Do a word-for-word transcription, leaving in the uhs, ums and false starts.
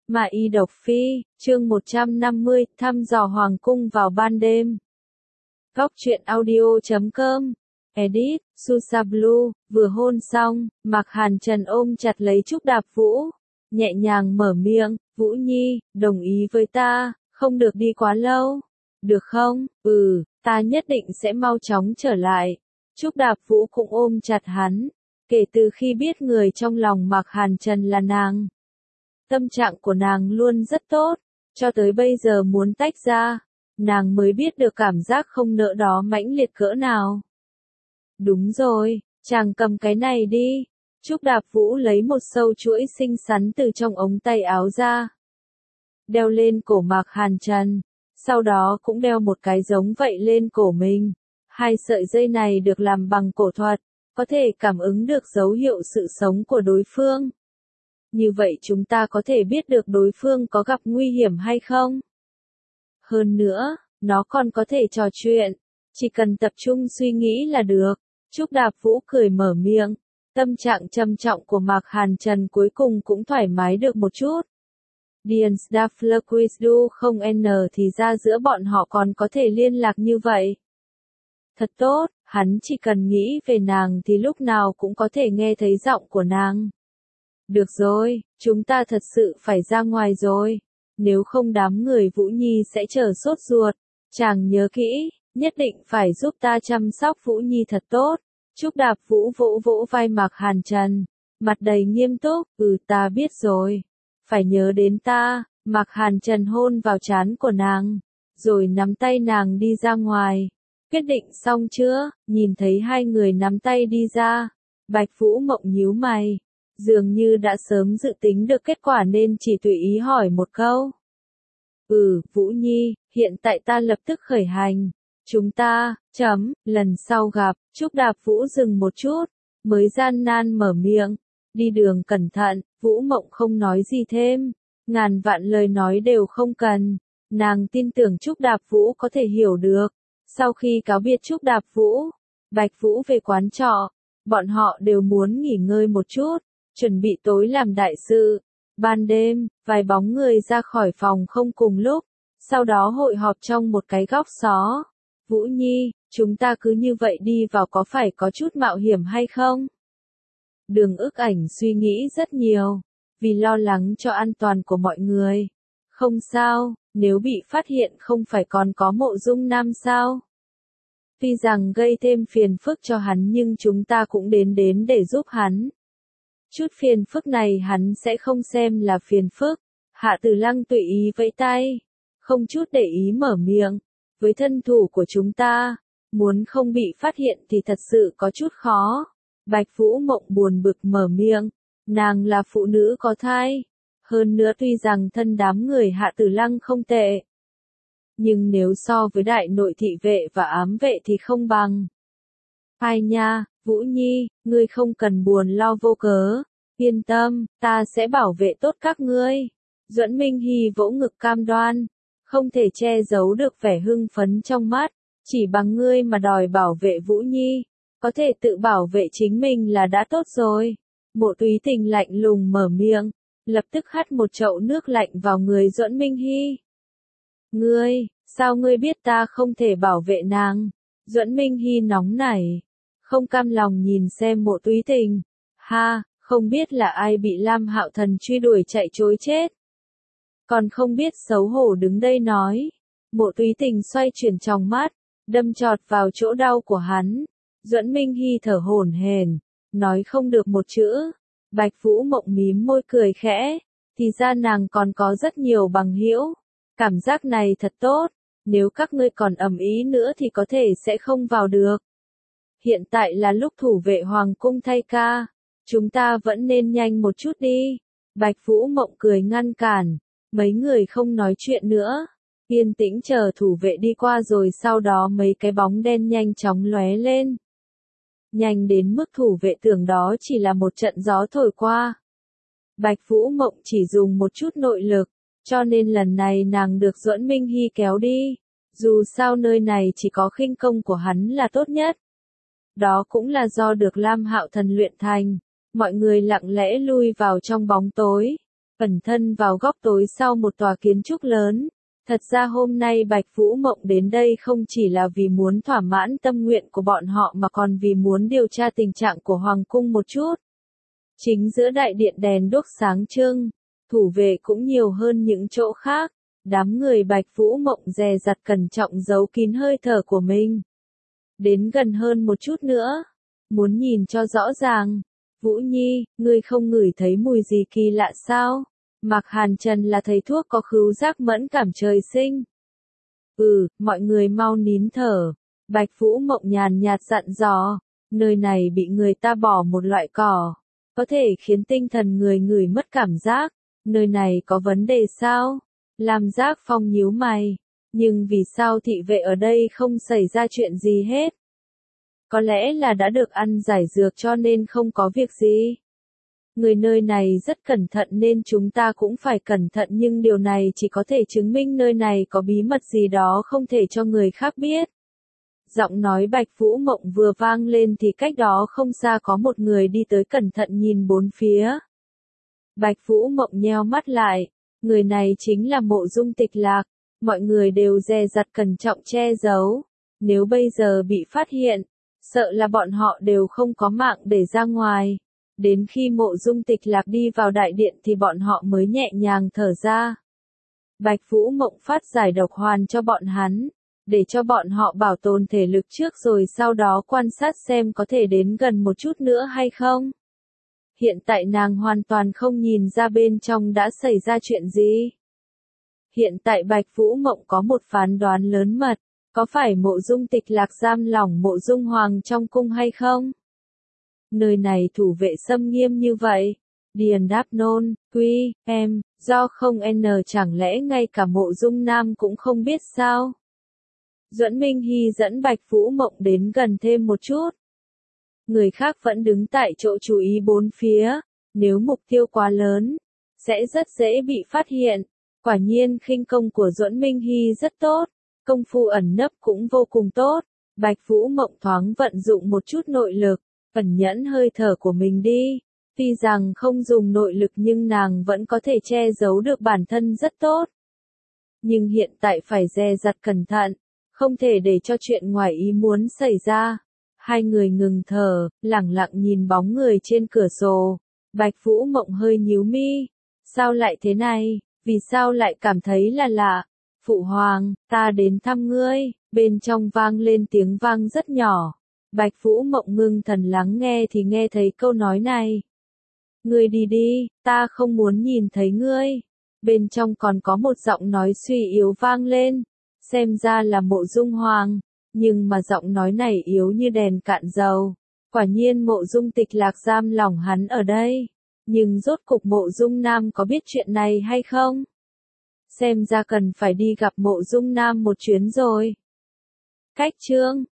Mà y độc phi, chương một trăm năm mươi, thăm dò hoàng cung vào ban đêm. Góc truyện audio chấm com, edit, Susablue, vừa hôn xong, Mạc Hàn Trần ôm chặt lấy Trúc Đạp Vũ, nhẹ nhàng mở miệng, Vũ Nhi, đồng ý với ta, không được đi quá lâu. Được không? Ừ, ta nhất định sẽ mau chóng trở lại. Trúc Đạp Vũ cũng ôm chặt hắn, kể từ khi biết người trong lòng Mạc Hàn Trần là nàng. Tâm trạng của nàng luôn rất tốt, cho tới bây giờ muốn tách ra, nàng mới biết được cảm giác không nỡ đó mãnh liệt cỡ nào. Đúng rồi, chàng cầm cái này đi. Trúc Đạp Vũ lấy một sâu chuỗi xinh xắn từ trong ống tay áo ra, đeo lên cổ Mạc Hàn Trần, sau đó cũng đeo một cái giống vậy lên cổ mình. Hai sợi dây này được làm bằng cổ thuật, có thể cảm ứng được dấu hiệu sự sống của đối phương. Như vậy chúng ta có thể biết được đối phương có gặp nguy hiểm hay không. Hơn nữa, nó còn có thể trò chuyện, chỉ cần tập trung suy nghĩ là được. Trúc Đạp Vũ cười mở miệng, tâm trạng trầm trọng của Mạc Hàn Trần cuối cùng cũng thoải mái được một chút. Dian Staflerquisdu không n thì ra giữa bọn họ còn có thể liên lạc như vậy. Thật tốt, hắn chỉ cần nghĩ về nàng thì lúc nào cũng có thể nghe thấy giọng của nàng. Được rồi, chúng ta thật sự phải ra ngoài rồi. Nếu không đám người Vũ Nhi sẽ chờ sốt ruột. Chàng nhớ kỹ, nhất định phải giúp ta chăm sóc Vũ Nhi thật tốt. Trúc Đạp Vũ vỗ vỗ vai Mạc Hàn Trần, mặt đầy nghiêm túc, ừ ta biết rồi. Phải nhớ đến ta. Mạc Hàn Trần hôn vào trán của nàng, rồi nắm tay nàng đi ra ngoài. Quyết định xong chưa? Nhìn thấy hai người nắm tay đi ra, Bạch Vũ Mộng nhíu mày, dường như đã sớm dự tính được kết quả nên chỉ tùy ý hỏi một câu. Ừ, Vũ Nhi, hiện tại ta lập tức khởi hành. Chúng ta, chấm, lần sau gặp. Trúc Đạp Vũ dừng một chút, mới gian nan mở miệng. Đi đường cẩn thận. Vũ Mộng không nói gì thêm, ngàn vạn lời nói đều không cần. Nàng tin tưởng Trúc Đạp Vũ có thể hiểu được. Sau khi cáo biệt Trúc Đạp Vũ, Bạch Vũ về quán trọ, bọn họ đều muốn nghỉ ngơi một chút, chuẩn bị tối làm đại sự. Ban đêm, vài bóng người ra khỏi phòng không cùng lúc, sau đó hội họp trong một cái góc xó. Vũ Nhi, chúng ta cứ như vậy đi vào có phải có chút mạo hiểm hay không? Đường Ức Ảnh suy nghĩ rất nhiều, vì lo lắng cho an toàn của mọi người. Không sao, nếu bị phát hiện không phải còn có Mộ Dung Nam sao? Tuy rằng gây thêm phiền phức cho hắn nhưng chúng ta cũng đến đến để giúp hắn. Chút phiền phức này hắn sẽ không xem là phiền phức. Hạ Tử Lăng tùy ý vẫy tay, không chút để ý mở miệng. Với thân thủ của chúng ta, muốn không bị phát hiện thì thật sự có chút khó. Bạch Vũ Mộng buồn bực mở miệng, nàng là phụ nữ có thai. Hơn nữa tuy rằng thân đám người Hạ Tử Lăng không tệ, nhưng nếu so với đại nội thị vệ và ám vệ thì không bằng. Ai nha, Vũ Nhi, ngươi không cần buồn lo vô cớ. Yên tâm, ta sẽ bảo vệ tốt các ngươi. Duẫn Minh Hy vỗ ngực cam đoan, không thể che giấu được vẻ hưng phấn trong mắt. Chỉ bằng ngươi mà đòi bảo vệ Vũ Nhi, có thể tự bảo vệ chính mình là đã tốt rồi. Mộ Túy Tình lạnh lùng mở miệng, lập tức hắt một chậu nước lạnh vào người Duẫn Minh Hy. Ngươi, sao ngươi biết ta không thể bảo vệ nàng? Duẫn Minh Hy nóng nảy, không cam lòng nhìn xem Mộ Túy Tình. Ha, không biết là ai bị Lam Hạo Thần truy đuổi chạy trối chết. Còn không biết xấu hổ đứng đây nói. Mộ Túy Tình xoay chuyển tròng mắt, đâm chọt vào chỗ đau của hắn. Duẫn Minh Hy thở hổn hển, nói không được một chữ. Bạch Vũ Mộng mím môi cười khẽ, thì ra nàng còn có rất nhiều bằng hữu. Cảm giác này thật tốt, nếu các ngươi còn ầm ĩ nữa thì có thể sẽ không vào được. Hiện tại là lúc thủ vệ hoàng cung thay ca, chúng ta vẫn nên nhanh một chút đi. Bạch Vũ Mộng cười ngăn cản, mấy người không nói chuyện nữa, yên tĩnh chờ thủ vệ đi qua rồi sau đó mấy cái bóng đen nhanh chóng lóe lên. Nhanh đến mức thủ vệ tưởng đó chỉ là một trận gió thổi qua. Bạch Vũ Mộng chỉ dùng một chút nội lực, cho nên lần này nàng được Duẫn Minh Hy kéo đi. Dù sao nơi này chỉ có khinh công của hắn là tốt nhất. Đó cũng là do được Lam Hạo Thần luyện thành. Mọi người lặng lẽ lui vào trong bóng tối. ẩn thân vào góc tối sau một tòa kiến trúc lớn. Thật ra hôm nay Bạch Vũ Mộng đến đây không chỉ là vì muốn thỏa mãn tâm nguyện của bọn họ mà còn vì muốn điều tra tình trạng của Hoàng cung một chút. Chính giữa đại điện đèn đuốc sáng trưng, thủ vệ cũng nhiều hơn những chỗ khác. Đám người Bạch Vũ Mộng dè dặt cẩn trọng giấu kín hơi thở của mình. Đến gần hơn một chút nữa, muốn nhìn cho rõ ràng. Vũ Nhi, ngươi không ngửi thấy mùi gì kỳ lạ sao? Mạc Hàn Trần là thầy thuốc có khứu giác mẫn cảm trời sinh. Ừ, mọi người mau nín thở. Bạch Vũ Mộng nhàn nhạt dặn dò, nơi này bị người ta bỏ một loại cỏ, có thể khiến tinh thần người ngửi mất cảm giác. Nơi này có vấn đề sao? Lam Giác Phong nhíu mày, nhưng vì sao thị vệ ở đây không xảy ra chuyện gì hết? Có lẽ là đã được ăn giải dược cho nên không có việc gì. Người nơi này rất cẩn thận nên chúng ta cũng phải cẩn thận, nhưng điều này chỉ có thể chứng minh nơi này có bí mật gì đó không thể cho người khác biết. Giọng nói Bạch Vũ Mộng vừa vang lên thì cách đó không xa có một người đi tới cẩn thận nhìn bốn phía. Bạch Vũ Mộng nheo mắt lại, người này chính là Mộ Dung Tịch Lạc, mọi người đều dè dặt cẩn trọng che giấu. Nếu bây giờ bị phát hiện, sợ là bọn họ đều không có mạng để ra ngoài. Đến khi Mộ Dung Tịch Lạc đi vào đại điện thì bọn họ mới nhẹ nhàng thở ra. Bạch Vũ Mộng phát giải độc hoàn cho bọn hắn, để cho bọn họ bảo tồn thể lực trước rồi sau đó quan sát xem có thể đến gần một chút nữa hay không. Hiện tại nàng hoàn toàn không nhìn ra bên trong đã xảy ra chuyện gì. Hiện tại Bạch Vũ Mộng có một phán đoán lớn mật, có phải Mộ Dung Tịch Lạc giam lỏng Mộ Dung Hoàng trong cung hay không? Nơi này thủ vệ xâm nghiêm như vậy. Điền đáp nôn, quy, em, do không n chẳng lẽ ngay cả Mộ Dung Nam cũng không biết sao? Duẫn Minh Hy dẫn Bạch Vũ Mộng đến gần thêm một chút. Người khác vẫn đứng tại chỗ chú ý bốn phía, nếu mục tiêu quá lớn, sẽ rất dễ bị phát hiện. Quả nhiên khinh công của Duẫn Minh Hy rất tốt, công phu ẩn nấp cũng vô cùng tốt. Bạch Vũ Mộng thoáng vận dụng một chút nội lực, ẩn nhẫn hơi thở của mình đi. Tuy rằng không dùng nội lực nhưng nàng vẫn có thể che giấu được bản thân rất tốt. Nhưng hiện tại phải dè dặt cẩn thận, không thể để cho chuyện ngoài ý muốn xảy ra. Hai người ngừng thở, lẳng lặng nhìn bóng người trên cửa sổ. Bạch Vũ Mộng hơi nhíu mi. Sao lại thế này? Vì sao lại cảm thấy là lạ? Phụ hoàng, ta đến thăm ngươi. Bên trong vang lên tiếng vang rất nhỏ. Bạch Vũ Mộng ngưng thần lắng nghe thì nghe thấy câu nói này. Ngươi đi đi, ta không muốn nhìn thấy ngươi. Bên trong còn có một giọng nói suy yếu vang lên. Xem ra là Mộ Dung Hoàng. Nhưng mà giọng nói này yếu như đèn cạn dầu. Quả nhiên Mộ Dung Tịch Lạc giam lỏng hắn ở đây. Nhưng rốt cục Mộ Dung Nam có biết chuyện này hay không? Xem ra cần phải đi gặp Mộ Dung Nam một chuyến rồi. Cách chương